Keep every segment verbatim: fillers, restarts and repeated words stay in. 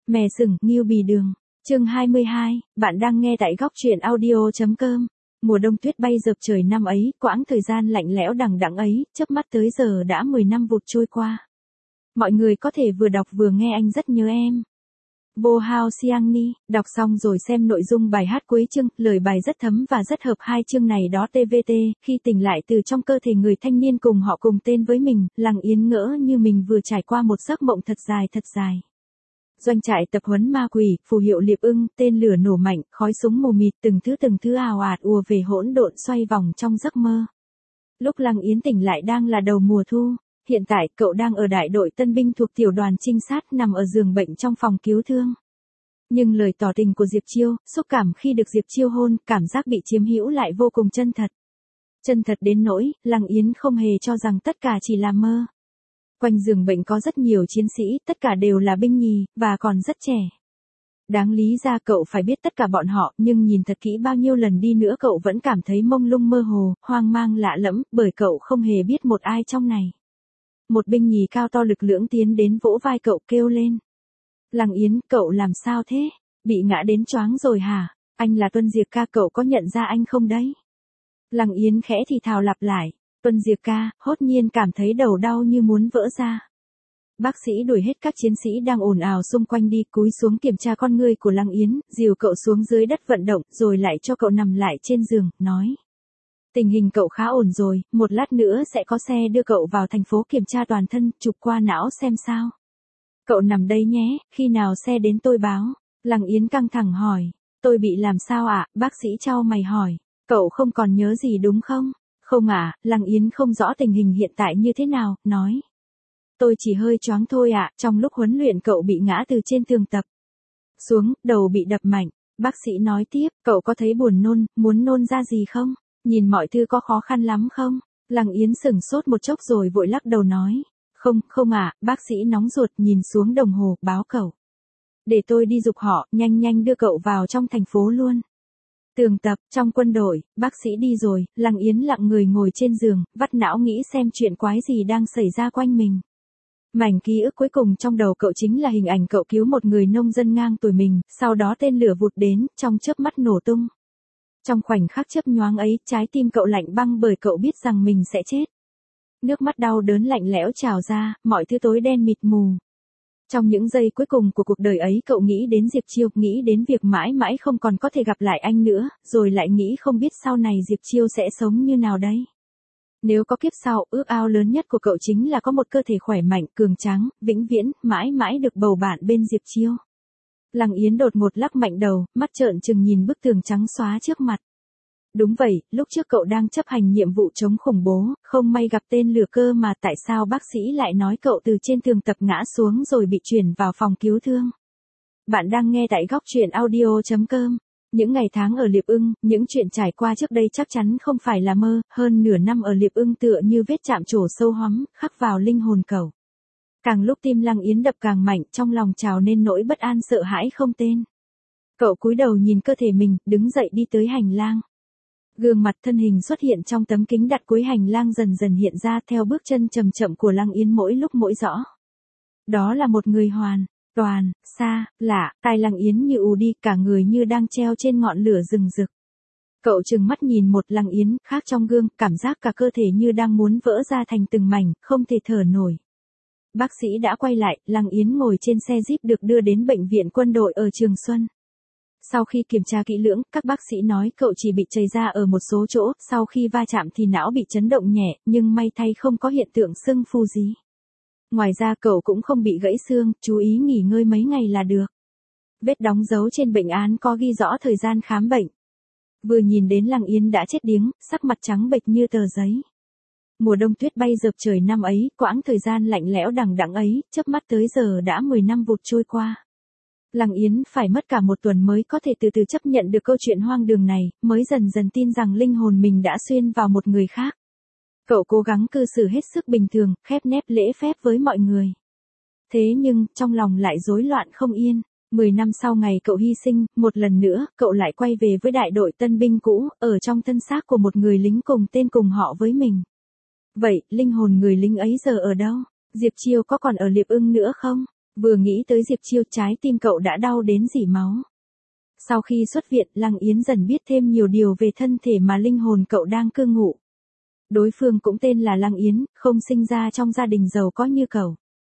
Mè sừng, nghiêu bì đường. Chương hai mươi hai, bạn đang nghe tại góc truyện audio chấm com. Mùa đông tuyết bay dợp trời năm ấy, quãng thời gian lạnh lẽo đằng đẵng ấy, chớp mắt tới giờ đã mười năm vụt trôi qua. Mọi người có thể vừa đọc vừa nghe Anh rất nhớ em. Bo Hao Siang Ni, đọc xong rồi xem nội dung bài hát cuối chương, lời bài rất thấm và rất hợp hai chương này đó tê vê tê, khi tỉnh lại từ trong cơ thể người thanh niên cùng họ cùng tên với mình, Lăng Yến ngỡ như mình vừa trải qua một giấc mộng thật dài thật dài. Doanh trại tập huấn ma quỷ, phù hiệu liệp ưng, tên lửa nổ mạnh, khói súng mù mịt, từng thứ từng thứ ào ạt ùa về hỗn độn xoay vòng trong giấc mơ. Lúc Lăng Yến tỉnh lại đang là đầu mùa thu, hiện tại cậu đang ở đại đội tân binh thuộc tiểu đoàn trinh sát nằm ở giường bệnh trong phòng cứu thương. Nhưng lời tỏ tình của Diệp Chiêu, xúc cảm khi được Diệp Chiêu hôn, cảm giác bị chiếm hữu lại vô cùng chân thật. Chân thật đến nỗi, Lăng Yến không hề cho rằng tất cả chỉ là mơ. Quanh giường bệnh có rất nhiều chiến sĩ, tất cả đều là binh nhì, và còn rất trẻ. Đáng lý ra cậu phải biết tất cả bọn họ, nhưng nhìn thật kỹ bao nhiêu lần đi nữa cậu vẫn cảm thấy mông lung mơ hồ, hoang mang lạ lẫm, bởi cậu không hề biết một ai trong này. Một binh nhì cao to lực lưỡng tiến đến vỗ vai cậu kêu lên. Lăng Yến, cậu làm sao thế? Bị ngã đến choáng rồi hả? Anh là Tuân Diệp ca, cậu có nhận ra anh không đấy? Lăng Yến khẽ thì thào lặp lại. Tuân Diệp ca, hốt nhiên cảm thấy đầu đau như muốn vỡ ra. Bác sĩ đuổi hết các chiến sĩ đang ồn ào xung quanh đi, cúi xuống kiểm tra con ngươi của Lăng Yến, dìu cậu xuống dưới đất vận động, rồi lại cho cậu nằm lại trên giường, nói. Tình hình cậu khá ổn rồi, một lát nữa sẽ có xe đưa cậu vào thành phố kiểm tra toàn thân, chụp qua não xem sao. Cậu nằm đây nhé, khi nào xe đến tôi báo. Lăng Yến căng thẳng hỏi. Tôi bị làm sao ạ? À? Bác sĩ chau mày hỏi. Cậu không còn nhớ gì đúng không? Không ạ, à, Lăng Yến không rõ tình hình hiện tại như thế nào, nói. Tôi chỉ hơi choáng thôi ạ, à, trong lúc huấn luyện cậu bị ngã từ trên tường tập xuống, đầu bị đập mạnh. Bác sĩ nói tiếp, cậu có thấy buồn nôn, muốn nôn ra gì không? Nhìn mọi thứ có khó khăn lắm không? Lăng Yến sửng sốt một chốc rồi vội lắc đầu nói. Không, không ạ, à, bác sĩ nóng ruột nhìn xuống đồng hồ, báo cậu. Để tôi đi giục họ, nhanh nhanh đưa cậu vào trong thành phố luôn. Tường tập, trong quân đội, bác sĩ đi rồi, Lăng Yến lặng người ngồi trên giường, vắt não nghĩ xem chuyện quái gì đang xảy ra quanh mình. Mảnh ký ức cuối cùng trong đầu cậu chính là hình ảnh cậu cứu một người nông dân ngang tuổi mình, sau đó tên lửa vụt đến, trong chớp mắt nổ tung. Trong khoảnh khắc chớp nhoáng ấy, trái tim cậu lạnh băng bởi cậu biết rằng mình sẽ chết. Nước mắt đau đớn lạnh lẽo trào ra, mọi thứ tối đen mịt mù. Trong những giây cuối cùng của cuộc đời ấy cậu nghĩ đến Diệp Chiêu, nghĩ đến việc mãi mãi không còn có thể gặp lại anh nữa, rồi lại nghĩ không biết sau này Diệp Chiêu sẽ sống như nào đấy. Nếu có kiếp sau, ước ao lớn nhất của cậu chính là có một cơ thể khỏe mạnh, cường tráng, vĩnh viễn, mãi mãi được bầu bạn bên Diệp Chiêu. Lăng Yến đột ngột lắc mạnh đầu, mắt trợn trừng nhìn bức tường trắng xóa trước mặt. Đúng vậy, lúc trước cậu đang chấp hành nhiệm vụ chống khủng bố, không may gặp tên lửa cơ mà tại sao bác sĩ lại nói cậu từ trên tường tập ngã xuống rồi bị chuyển vào phòng cứu thương. Bạn đang nghe tại góc truyện audio chấm com. Những ngày tháng ở Liệp Ưng, những chuyện trải qua trước đây chắc chắn không phải là mơ, hơn nửa năm ở Liệp Ưng tựa như vết chạm trổ sâu hoắm, khắc vào linh hồn cậu. Càng lúc tim Lăng Yến đập càng mạnh, trong lòng trào nên nỗi bất an sợ hãi không tên. Cậu cúi đầu nhìn cơ thể mình, đứng dậy đi tới hành lang. Gương mặt thân hình xuất hiện trong tấm kính đặt cuối hành lang dần dần hiện ra theo bước chân chậm chậm của Lăng Yến mỗi lúc mỗi rõ. Đó là một người hoàn, toàn, xa, lạ, tai Lăng Yến như ù đi, cả người như đang treo trên ngọn lửa rừng rực. Cậu trừng mắt nhìn một Lăng Yến khác trong gương, cảm giác cả cơ thể như đang muốn vỡ ra thành từng mảnh, không thể thở nổi. Bác sĩ đã quay lại, Lăng Yến ngồi trên xe jeep được đưa đến bệnh viện quân đội ở Trường Xuân. Sau khi kiểm tra kỹ lưỡng, các bác sĩ nói cậu chỉ bị chảy ra ở một số chỗ, sau khi va chạm thì não bị chấn động nhẹ, nhưng may thay không có hiện tượng sưng phù gì. Ngoài ra cậu cũng không bị gãy xương, chú ý nghỉ ngơi mấy ngày là được. Vết đóng dấu trên bệnh án có ghi rõ thời gian khám bệnh. Vừa nhìn đến Lăng Yến đã chết điếng, sắc mặt trắng bệch như tờ giấy. Mùa đông tuyết bay dợp trời năm ấy, quãng thời gian lạnh lẽo đằng đẵng ấy, chớp mắt tới giờ đã mười năm vụt trôi qua. Lăng Yến phải mất cả một tuần mới có thể từ từ chấp nhận được câu chuyện hoang đường này, mới dần dần tin rằng linh hồn mình đã xuyên vào một người khác. Cậu cố gắng cư xử hết sức bình thường, khép nép lễ phép với mọi người. Thế nhưng, trong lòng lại rối loạn không yên. Mười năm sau ngày cậu hy sinh, một lần nữa, cậu lại quay về với đại đội tân binh cũ, ở trong thân xác của một người lính cùng tên cùng họ với mình. Vậy, linh hồn người lính ấy giờ ở đâu? Diệp Chiêu có còn ở Liệp Ưng nữa không? Vừa nghĩ tới Diệp Chiêu, trái tim cậu đã đau đến rỉ máu. Sau khi xuất viện, Lăng Yến dần biết thêm nhiều điều về thân thể mà linh hồn cậu đang cư ngụ. Đối phương cũng tên là Lăng Yến, không sinh ra trong gia đình giàu có như cậu.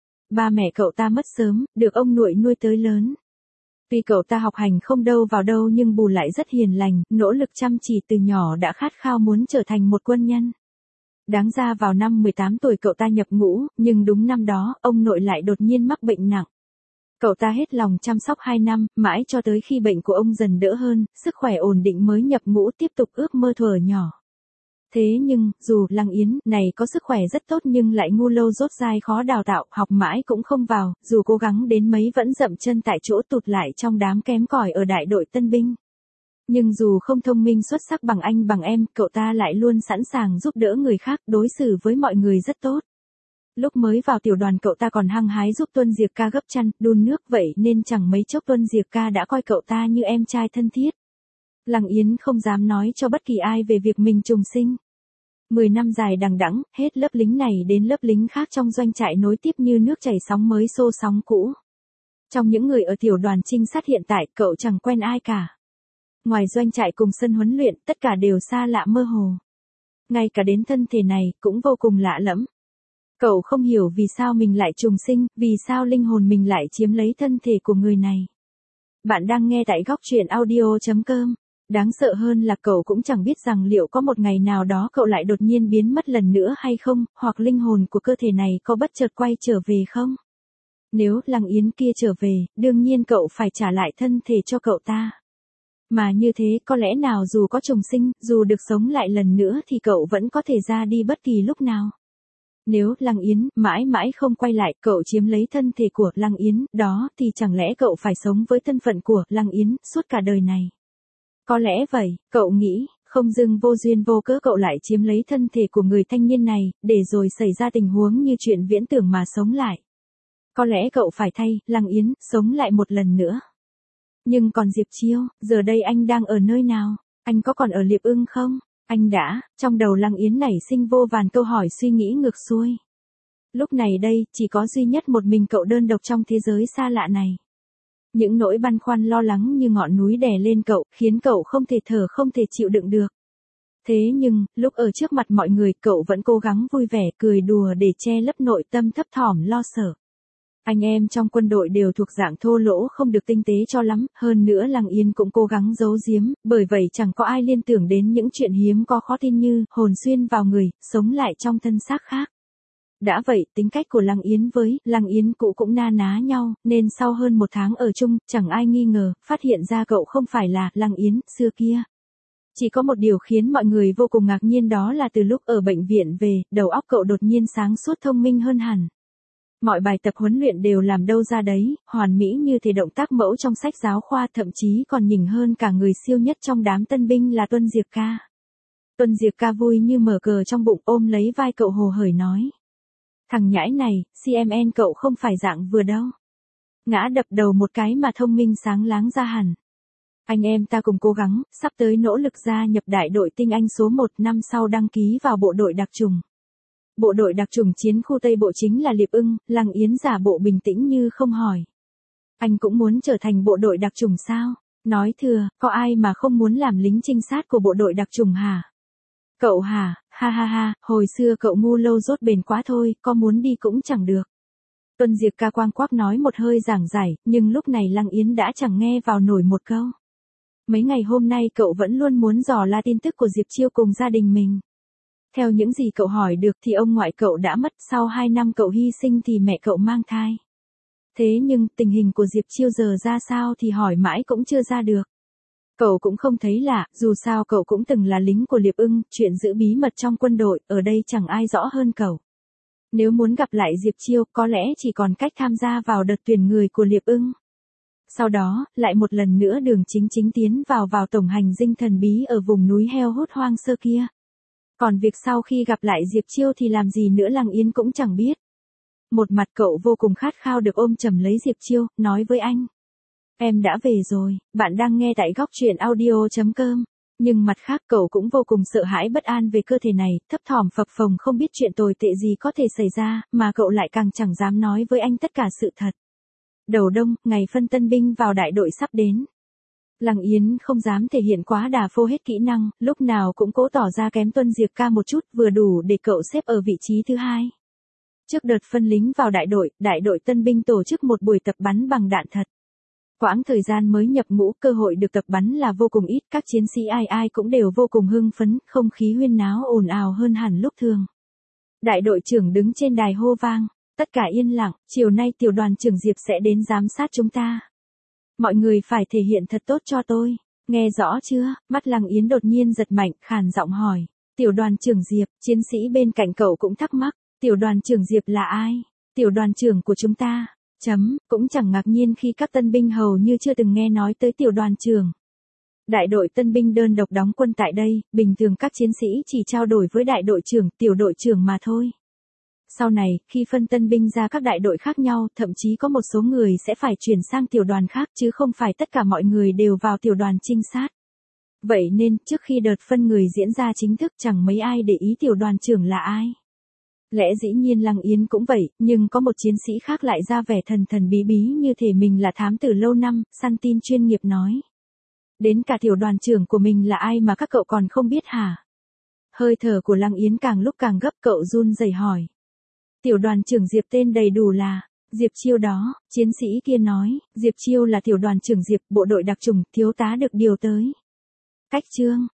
Ba mẹ cậu ta mất sớm, được ông nội nuôi tới lớn. Tuy cậu ta học hành không đâu vào đâu nhưng bù lại rất hiền lành, nỗ lực chăm chỉ từ nhỏ đã khát khao muốn trở thành một quân nhân. Đáng ra vào năm mười tám tuổi cậu ta nhập ngũ, nhưng đúng năm đó, ông nội lại đột nhiên mắc bệnh nặng. Cậu ta hết lòng chăm sóc hai năm, mãi cho tới khi bệnh của ông dần đỡ hơn, sức khỏe ổn định mới nhập ngũ tiếp tục ước mơ thuở nhỏ. Thế nhưng, dù Lăng Yến này có sức khỏe rất tốt nhưng lại ngu lâu dốt dai khó đào tạo, học mãi cũng không vào, dù cố gắng đến mấy vẫn dậm chân tại chỗ tụt lại trong đám kém cỏi ở đại đội tân binh. Nhưng dù không thông minh xuất sắc bằng anh bằng em, cậu ta lại luôn sẵn sàng giúp đỡ người khác, đối xử với mọi người rất tốt. Lúc mới vào tiểu đoàn cậu ta còn hăng hái giúp Tuân Diệp Ca gấp chăn, đun nước, vậy nên chẳng mấy chốc Tuân Diệp Ca đã coi cậu ta như em trai thân thiết. Lăng Yến không dám nói cho bất kỳ ai về việc mình trùng sinh. Mười năm dài đằng đẵng, hết lớp lính này đến lớp lính khác trong doanh trại nối tiếp như nước chảy sóng mới xô sóng cũ. Trong những người ở tiểu đoàn trinh sát hiện tại, cậu chẳng quen ai cả. Ngoài doanh trại cùng sân huấn luyện, tất cả đều xa lạ mơ hồ. Ngay cả đến thân thể này, cũng vô cùng lạ lẫm. Cậu không hiểu vì sao mình lại trùng sinh, vì sao linh hồn mình lại chiếm lấy thân thể của người này. Bạn đang nghe tại góc truyện audio chấm com. Đáng sợ hơn là cậu cũng chẳng biết rằng liệu có một ngày nào đó cậu lại đột nhiên biến mất lần nữa hay không, hoặc linh hồn của cơ thể này có bất chợt quay trở về không. Nếu Lăng Yến kia trở về, đương nhiên cậu phải trả lại thân thể cho cậu ta. Mà như thế có lẽ nào dù có trùng sinh, dù được sống lại lần nữa thì cậu vẫn có thể ra đi bất kỳ lúc nào. Nếu Lăng Yến mãi mãi không quay lại, cậu chiếm lấy thân thể của Lăng Yến, đó thì chẳng lẽ cậu phải sống với thân phận của Lăng Yến suốt cả đời này. Có lẽ vậy, cậu nghĩ, không dưng vô duyên vô cớ cậu lại chiếm lấy thân thể của người thanh niên này, để rồi xảy ra tình huống như chuyện viễn tưởng mà sống lại. Có lẽ cậu phải thay Lăng Yến sống lại một lần nữa. Nhưng còn Diệp Chiêu, giờ đây anh đang ở nơi nào? Anh có còn ở Liệp Ưng không? Anh đã, trong đầu Lăng Yến nảy sinh vô vàn câu hỏi suy nghĩ ngược xuôi. Lúc này đây, chỉ có duy nhất một mình cậu đơn độc trong thế giới xa lạ này. Những nỗi băn khoăn lo lắng như ngọn núi đè lên cậu, khiến cậu không thể thở không thể chịu đựng được. Thế nhưng, lúc ở trước mặt mọi người, cậu vẫn cố gắng vui vẻ, cười đùa để che lấp nội tâm thấp thỏm lo sợ. Anh em trong quân đội đều thuộc dạng thô lỗ không được tinh tế cho lắm, hơn nữa Lăng Yến cũng cố gắng giấu giếm, bởi vậy chẳng có ai liên tưởng đến những chuyện hiếm có khó tin như hồn xuyên vào người, sống lại trong thân xác khác. Đã vậy, tính cách của Lăng Yến với Lăng Yến cũ cũng na ná nhau, nên sau hơn một tháng ở chung, chẳng ai nghi ngờ, phát hiện ra cậu không phải là Lăng Yến xưa kia. Chỉ có một điều khiến mọi người vô cùng ngạc nhiên, đó là từ lúc ở bệnh viện về, đầu óc cậu đột nhiên sáng suốt thông minh hơn hẳn. Mọi bài tập huấn luyện đều làm đâu ra đấy, hoàn mỹ như thể động tác mẫu trong sách giáo khoa, thậm chí còn nhỉnh hơn cả người siêu nhất trong đám tân binh là Tuân Diệp Ca. Tuân Diệp Ca vui như mở cờ trong bụng, ôm lấy vai cậu hồ hởi nói. Thằng nhãi này, xê em en cậu không phải dạng vừa đâu. Ngã đập đầu một cái mà thông minh sáng láng ra hẳn. Anh em ta cùng cố gắng, sắp tới nỗ lực gia nhập đại đội tinh anh số một, năm sau đăng ký vào bộ đội đặc trùng. Bộ đội đặc trùng chiến khu Tây Bộ chính là Liệp Ưng. Lăng Yến giả bộ bình tĩnh như không hỏi. Anh cũng muốn trở thành bộ đội đặc trùng sao? Nói thừa, có ai mà không muốn làm lính trinh sát của bộ đội đặc trùng hả? Cậu hả? Ha ha ha, hồi xưa cậu ngu lâu dốt bền quá thôi, có muốn đi cũng chẳng được. Tuân Diệp Ca quang quác nói một hơi giảng giải, nhưng lúc này Lăng Yến đã chẳng nghe vào nổi một câu. Mấy ngày hôm nay cậu vẫn luôn muốn dò la tin tức của Diệp Chiêu cùng gia đình mình. Theo những gì cậu hỏi được thì ông ngoại cậu đã mất, sau hai năm cậu hy sinh thì mẹ cậu mang thai. Thế nhưng tình hình của Diệp Chiêu giờ ra sao thì hỏi mãi cũng chưa ra được. Cậu cũng không thấy lạ, dù sao cậu cũng từng là lính của Liệp Ưng, chuyện giữ bí mật trong quân đội, ở đây chẳng ai rõ hơn cậu. Nếu muốn gặp lại Diệp Chiêu, có lẽ chỉ còn cách tham gia vào đợt tuyển người của Liệp Ưng. Sau đó, lại một lần nữa đường chính chính tiến vào vào tổng hành dinh thần bí ở vùng núi heo hút hoang sơ kia. Còn việc sau khi gặp lại Diệp Chiêu thì làm gì nữa Lăng Yến cũng chẳng biết. Một mặt cậu vô cùng khát khao được ôm chầm lấy Diệp Chiêu, nói với anh. Em đã về rồi, bạn đang nghe tại góc truyện audio chấm com. Nhưng mặt khác cậu cũng vô cùng sợ hãi bất an về cơ thể này, thấp thỏm phập phồng không biết chuyện tồi tệ gì có thể xảy ra, mà cậu lại càng chẳng dám nói với anh tất cả sự thật. Đầu đông, ngày phân tân binh vào đại đội sắp đến. Lăng Yến không dám thể hiện quá đà phô hết kỹ năng, lúc nào cũng cố tỏ ra kém Tuân Diệp ca một chút, vừa đủ để cậu xếp ở vị trí thứ hai. Trước đợt phân lính vào đại đội, đại đội tân binh tổ chức một buổi tập bắn bằng đạn thật. Quãng thời gian mới nhập ngũ, cơ hội được tập bắn là vô cùng ít, các chiến sĩ ai ai cũng đều vô cùng hưng phấn, không khí huyên náo ồn ào hơn hẳn lúc thường. Đại đội trưởng đứng trên đài hô vang, tất cả yên lặng, chiều nay tiểu đoàn trưởng Diệp sẽ đến giám sát chúng ta. Mọi người phải thể hiện thật tốt cho tôi, nghe rõ chưa? Mắt Lăng Yến đột nhiên giật mạnh, khàn giọng hỏi, tiểu đoàn trưởng Diệp, chiến sĩ bên cạnh cậu cũng thắc mắc, tiểu đoàn trưởng Diệp là ai? Tiểu đoàn trưởng của chúng ta. Chấm, cũng chẳng ngạc nhiên khi các tân binh hầu như chưa từng nghe nói tới tiểu đoàn trưởng. Đại đội tân binh đơn độc đóng quân tại đây, bình thường các chiến sĩ chỉ trao đổi với đại đội trưởng, tiểu đội trưởng mà thôi. Sau này, khi phân tân binh ra các đại đội khác nhau, thậm chí có một số người sẽ phải chuyển sang tiểu đoàn khác chứ không phải tất cả mọi người đều vào tiểu đoàn trinh sát. Vậy nên, trước khi đợt phân người diễn ra chính thức chẳng mấy ai để ý tiểu đoàn trưởng là ai. Lẽ dĩ nhiên Lăng Yến cũng vậy, nhưng có một chiến sĩ khác lại ra vẻ thần thần bí bí như thể mình là thám tử lâu năm, săn tin chuyên nghiệp nói. Đến cả tiểu đoàn trưởng của mình là ai mà các cậu còn không biết hả? Hơi thở của Lăng Yến càng lúc càng gấp, cậu run rẩy hỏi. Tiểu đoàn trưởng Diệp tên đầy đủ là Diệp Chiêu đó, chiến sĩ kia nói, Diệp Chiêu là tiểu đoàn trưởng Diệp, bộ đội đặc chủng, thiếu tá được điều tới. Cách chương,